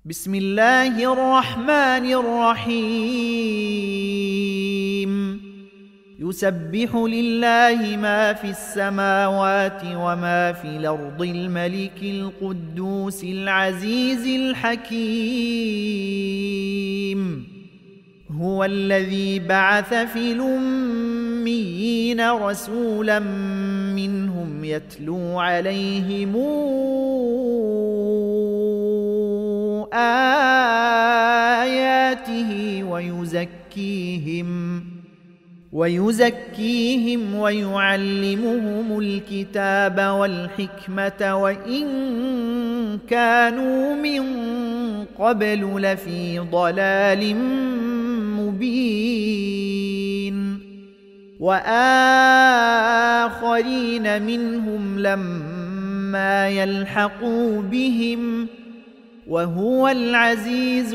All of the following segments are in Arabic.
بسم الله الرحمن الرحيم يسبح لله ما في السماوات وما في الأرض الملك القدوس العزيز الحكيم هو الذي بعث في الأميين رسولا منهم يتلو عليهم آياته ويزكيهم ويعلمهم الكتاب والحكمة وإن كانوا من قبل لفي ضلال مبين وآخرين منهم لما يلحقوا بهم وهو العزيز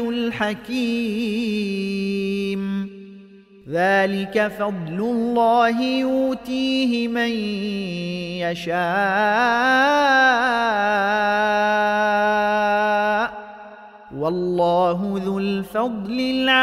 الحكيم ذلك فضل الله يؤتيه من يشاء والله ذو الفضل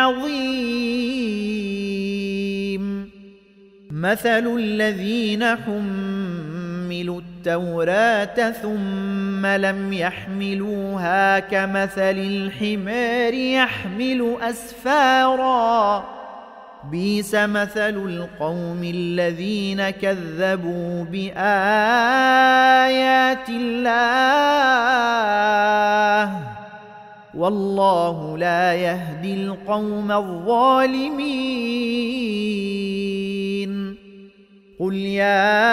العظيم مثل الذين حملوا التوراة ثم لم يحملوها كمثل الحمار يحمل أسفارا بئس مثل القوم الذين كذبوا بآيات الله والله لا يهدي القوم الظالمين قل يا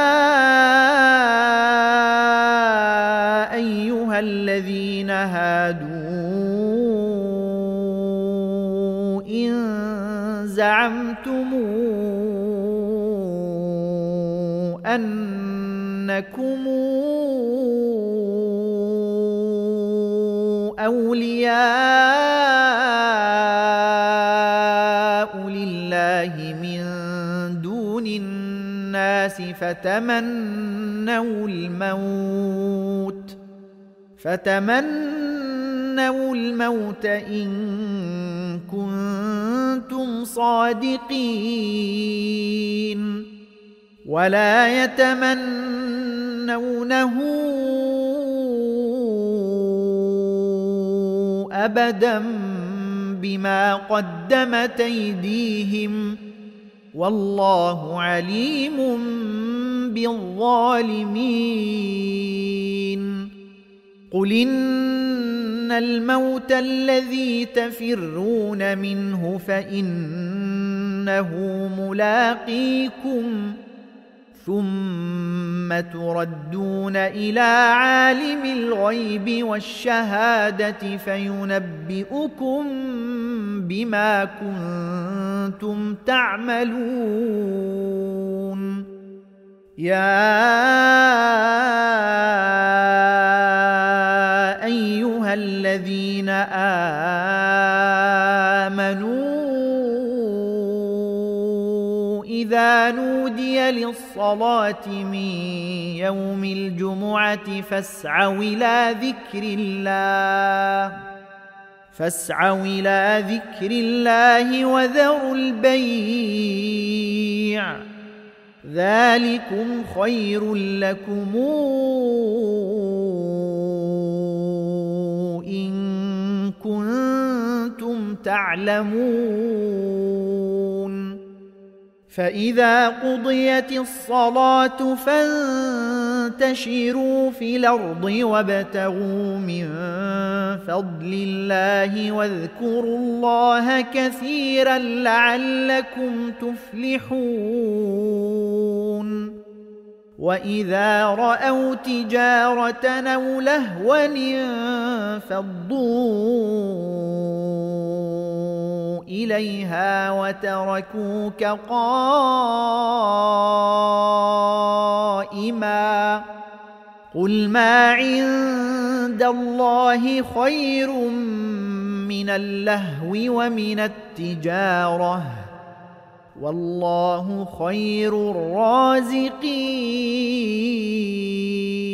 أيها الذين هادوا إن زعمتم أنكم أولياء لله من دون الناس فتمنوا الموت إن كنتم صادقين ولا يتمنونه أبدا بما قدمت أيديهم والله عليم بالظالمين قل إن الموت الذي تفرون منه فإنه ملاقيكم ثم تردون إلى عالم الغيب والشهادة فينبئكم بما كنتم تعملون يا أيها الذين آمنوا إذا نودي للصلاة من يوم الجمعة فاسعوا إلى ذكر الله وذروا البيع ذلكم خير لكم إن كنتم تعلمون فإذا قضيت الصلاة فانتشروا في الأرض وابتغوا من فضل الله واذكروا الله كثيرا لعلكم تفلحون وإذا رأوا تجارة أو لهوا انفضوا إليها وتركوك قائما قل ما عند الله خير من اللهو ومن التجارة والله خير الرازقين